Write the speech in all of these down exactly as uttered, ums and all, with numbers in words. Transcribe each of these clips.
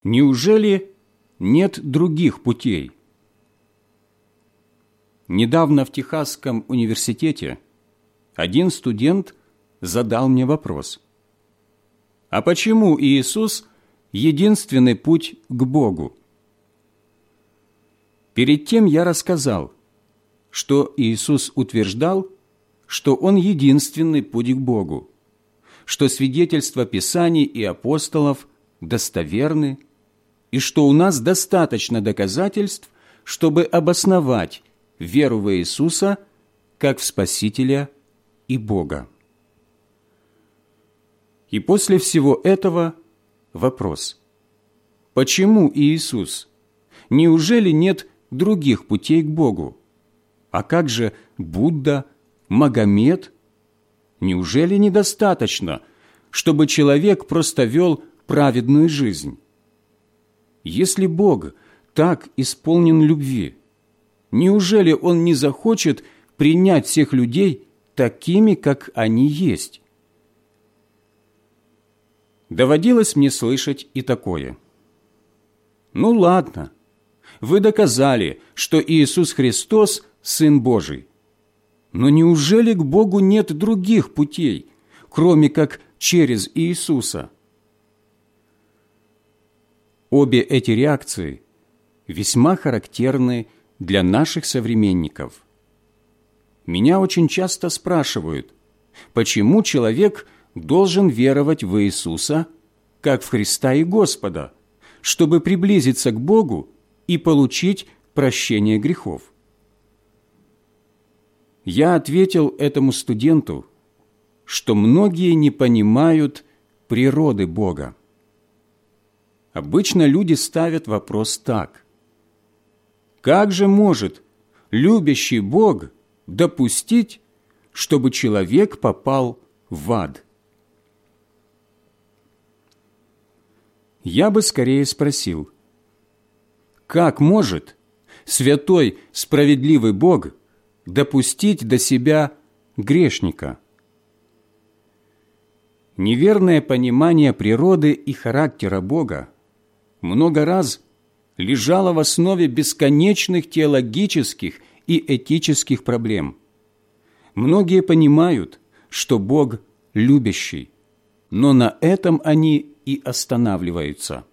Неужели нет других путей? Недавно в Техасском университете один студент задал мне вопрос: а почему Иисус – единственный путь к Богу? Перед тем я рассказал, что Иисус утверждал, что Он единственный путь к Богу, что свидетельства Писаний и апостолов достоверны, и что у нас достаточно доказательств, чтобы обосновать веру в Иисуса как в Спасителя и Бога. И после всего этого вопрос: почему Иисус? Неужели нет других путей к Богу? А как же Будда, Магомед? Неужели недостаточно, чтобы человек просто вел праведную жизнь? Если Бог так исполнен любви, неужели Он не захочет принять всех людей такими, как они есть? Доводилось мне слышать и такое: ну ладно, вы доказали, что Иисус Христос – Сын Божий, но неужели к Богу нет других путей, кроме как через Иисуса? Обе эти реакции весьма характерны для наших современников. Меня очень часто спрашивают, почему человек должен веровать в Иисуса, как в Христа и Господа, чтобы приблизиться к Богу и получить прощение грехов. Я ответил этому студенту, что многие не понимают природы Бога. Обычно люди ставят вопрос так: как же может любящий Бог допустить, чтобы человек попал в ад? Я бы скорее спросил: как может святой, справедливый Бог допустить до себя грешника? Неверное понимание природы и характера Бога много раз лежало в основе бесконечных теологических и этических проблем. Многие понимают, что Бог любящий, но на этом они и останавливаются.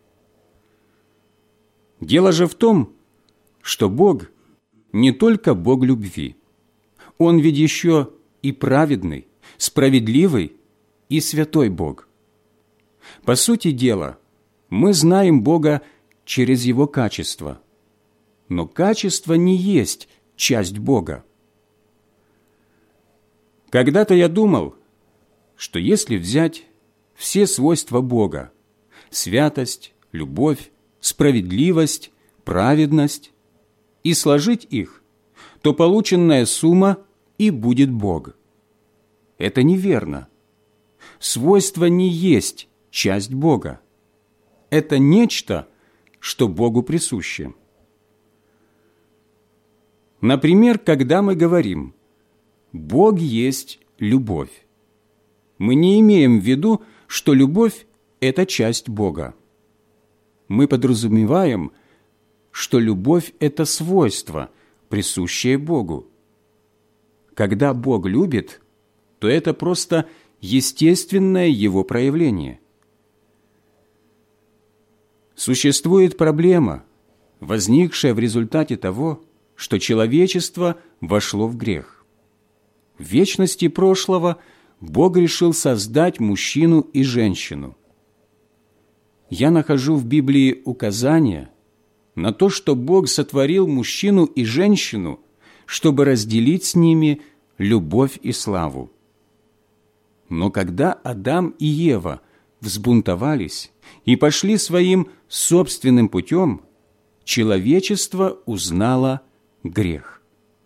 Дело же в том, что Бог не только Бог любви. Он ведь еще и праведный, справедливый и святой Бог. По сути дела, мы знаем Бога через Его качества, но качество не есть часть Бога. Когда-то я думал, что если взять все свойства Бога – святость, любовь, справедливость, праведность – и сложить их, то полученная сумма и будет Бог. Это неверно. Свойства не есть часть Бога. Это нечто, что Богу присуще. Например, когда мы говорим «Бог есть любовь», мы не имеем в виду, что любовь – это часть Бога. Мы подразумеваем, что любовь – это свойство, присущее Богу. Когда Бог любит, то это просто естественное Его проявление. Существует проблема, возникшая в результате того, что человечество вошло в грех. В вечности прошлого Бог решил создать мужчину и женщину. Я нахожу в Библии указания на то, что Бог сотворил мужчину и женщину, чтобы разделить с ними любовь и славу. Но когда Адам и Ева взбунтовались и пошли своим собственным путем, человечество узнало грех.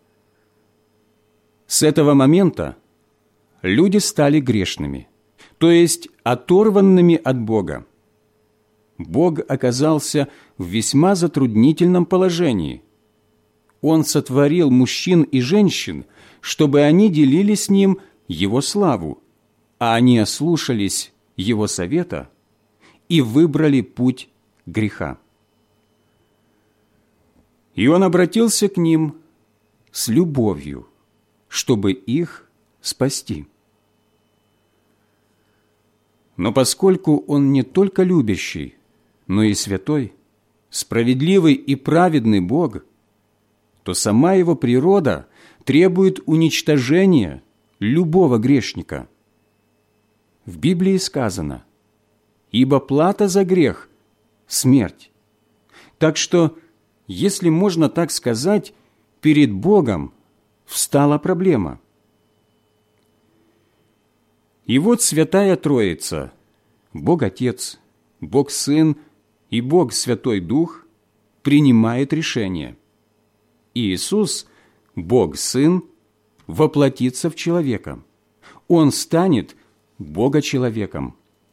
С этого момента люди стали грешными, то есть оторванными от Бога. Бог оказался в весьма затруднительном положении. Он сотворил мужчин и женщин, чтобы они делили с Ним Его славу, а они ослушались Его совета и выбрали путь греха. И Он обратился к ним с любовью, чтобы их спасти. Но поскольку Он не только любящий, но и святой, справедливый и праведный Бог, то сама Его природа требует уничтожения любого грешника. В Библии сказано: «Ибо плата за грех – смерть». Так что, если можно так сказать, перед Богом встала проблема. И вот Святая Троица, Бог Отец, Бог Сын и Бог Святой Дух, принимает решение. Иисус, Бог Сын, воплотится в человека. Он станет Бога-человеком.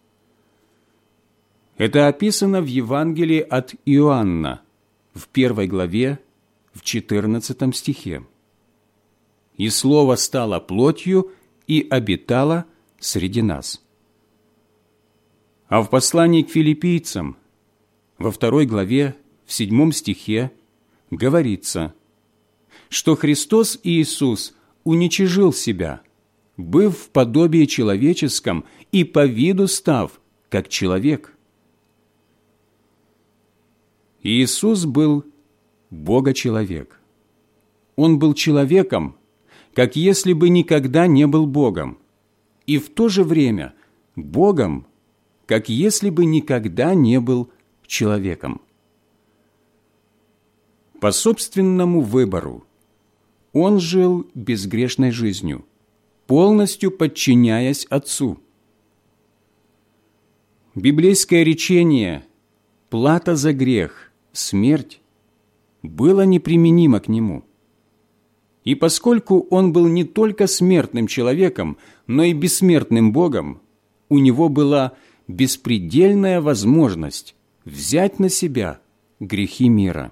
Это описано в Евангелии от Иоанна, в первой главе, в четырнадцатом стихе. «И Слово стало плотью и обитало среди нас». А в послании к филиппийцам, во второй главе, в седьмом стихе, говорится, что Христос Иисус уничижил себя, быв в подобии человеческом и по виду став, как человек. Иисус был Бога-человек. Он был человеком, как если бы никогда не был Богом, и в то же время Богом, как если бы никогда не был человеком. По собственному выбору Он жил безгрешной жизнью, полностью подчиняясь Отцу. Библейское речение «плата за грех – смерть» было неприменимо к Нему. И поскольку Он был не только смертным человеком, но и бессмертным Богом, у Него была беспредельная возможность взять на себя грехи мира.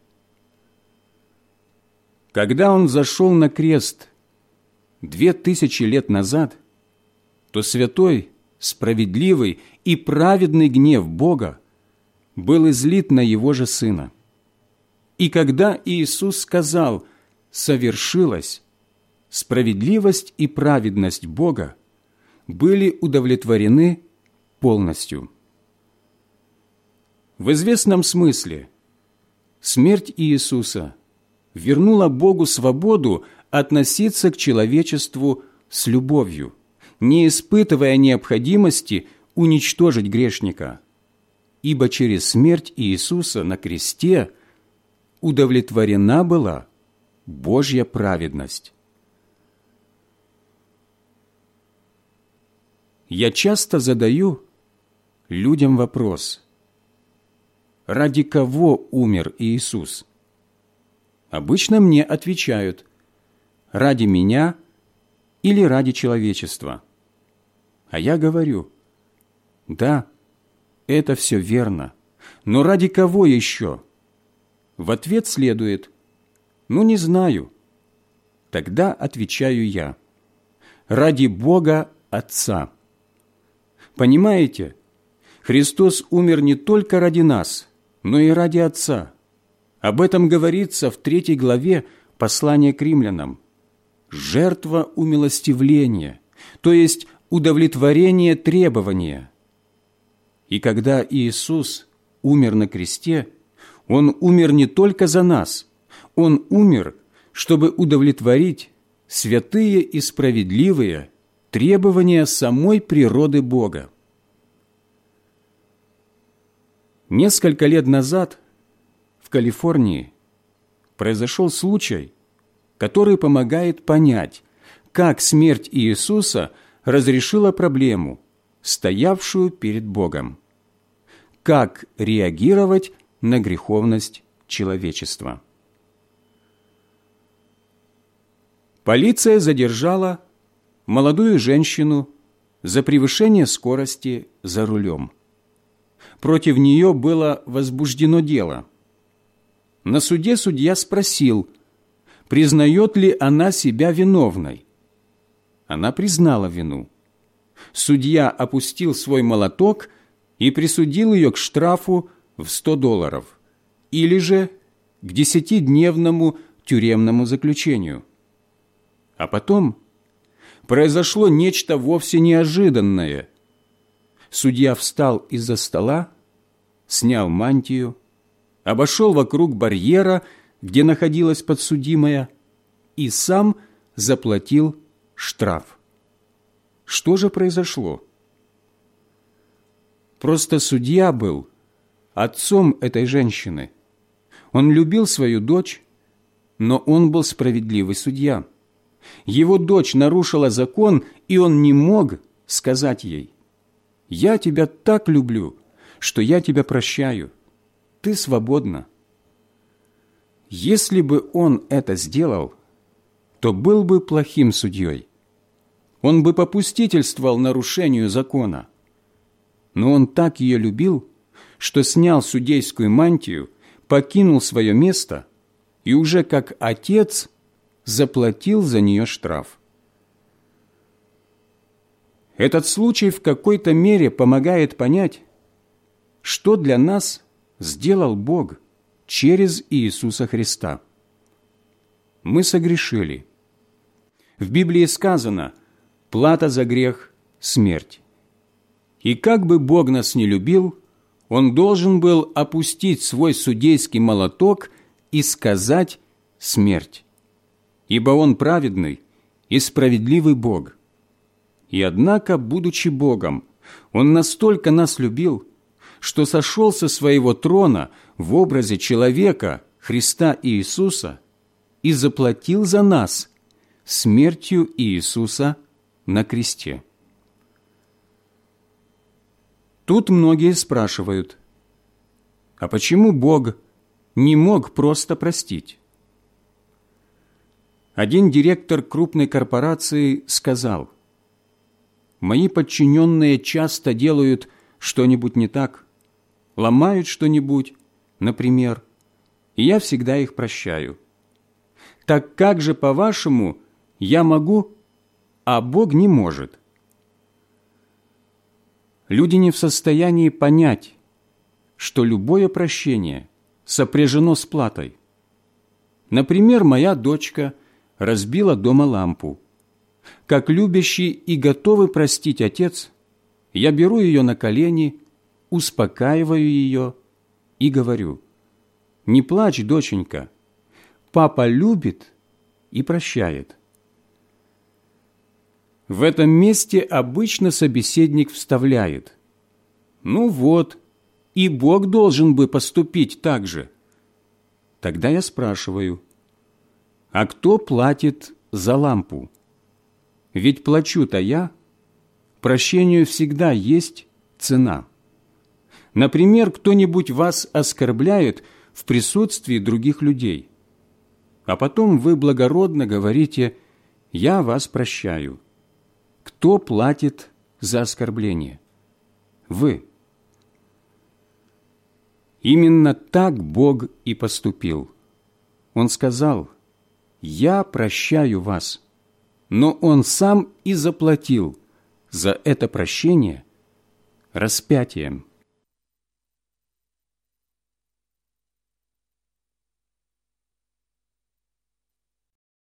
Когда Он взошел на крест две тысячи лет назад, то святой, справедливый и праведный гнев Бога был излит на Его же Сына. И когда Иисус сказал «совершилось», справедливость и праведность Бога были удовлетворены полностью. В известном смысле смерть Иисуса вернула Богу свободу относиться к человечеству с любовью, не испытывая необходимости уничтожить грешника, ибо через смерть Иисуса на кресте удовлетворена была Божья праведность. Я часто задаю людям вопрос: ради кого умер Иисус? Обычно мне отвечают: ради меня или ради человечества. А я говорю: да, это все верно, но ради кого еще? В ответ следует: ну, не знаю. Тогда отвечаю я: ради Бога Отца. Понимаете, Христос умер не только ради нас, но и ради Отца. Об этом говорится в третьей главе послания к римлянам. Жертва умилостивления, то есть удовлетворение требования. И когда Иисус умер на кресте, Он умер не только за нас, Он умер, чтобы удовлетворить святые и справедливые требования самой природы Бога. Несколько лет назад в Калифорнии произошел случай, который помогает понять, как смерть Иисуса разрешила проблему, стоявшую перед Богом. Как реагировать на греховность человечества. Полиция задержала молодую женщину за превышение скорости за рулем. Против нее было возбуждено дело. На суде судья спросил, признает ли она себя виновной. Она признала вину. Судья опустил свой молоток и присудил ее к штрафу в сто долларов или же к десятидневному тюремному заключению. А потом произошло нечто вовсе неожиданное. Судья встал из-за стола, снял мантию, обошел вокруг барьера, где находилась подсудимая, и сам заплатил штраф. Что же произошло? Просто судья был отцом этой женщины. Он любил свою дочь, но он был справедливый судья. Его дочь нарушила закон, и он не мог сказать ей: «Я тебя так люблю, что я тебя прощаю. Ты свободна». Если бы он это сделал, то был бы плохим судьей. Он бы попустительствовал нарушению закона. Но он так ее любил, что снял судейскую мантию, покинул свое место и уже как отец заплатил за нее штраф. Этот случай в какой-то мере помогает понять, что для нас сделал Бог через Иисуса Христа. Мы согрешили. В Библии сказано: «Плата за грех – смерть». И как бы Бог нас не любил, Он должен был опустить свой судейский молоток и сказать «смерть», ибо Он праведный и справедливый Бог. И однако, будучи Богом, Он настолько нас любил, что сошел со своего трона в образе человека, Христа Иисуса, и заплатил за нас смертью Иисуса на кресте. Тут многие спрашивают: а почему Бог не мог просто простить? Один директор крупной корпорации сказал: «Мои подчиненные часто делают что-нибудь не так, ломают что-нибудь, например, и я всегда их прощаю. Так как же, по-вашему, я могу, а Бог не может?» Люди не в состоянии понять, что любое прощение сопряжено с платой. Например, моя дочка разбила дома лампу. Как любящий и готовый простить отец, я беру ее на колени, успокаиваю ее и говорю: «Не плачь, доченька, папа любит и прощает». В этом месте обычно собеседник вставляет: «Ну вот, и Бог должен бы поступить так же». Тогда я спрашиваю: а кто платит за лампу? Ведь плачу-то я. Прощению всегда есть цена. Например, кто-нибудь вас оскорбляет в присутствии других людей, а потом вы благородно говорите: «Я вас прощаю». Кто платит за оскорбление? Вы. Именно так Бог и поступил. Он сказал: «Я прощаю вас», но Он сам и заплатил за это прощение распятием.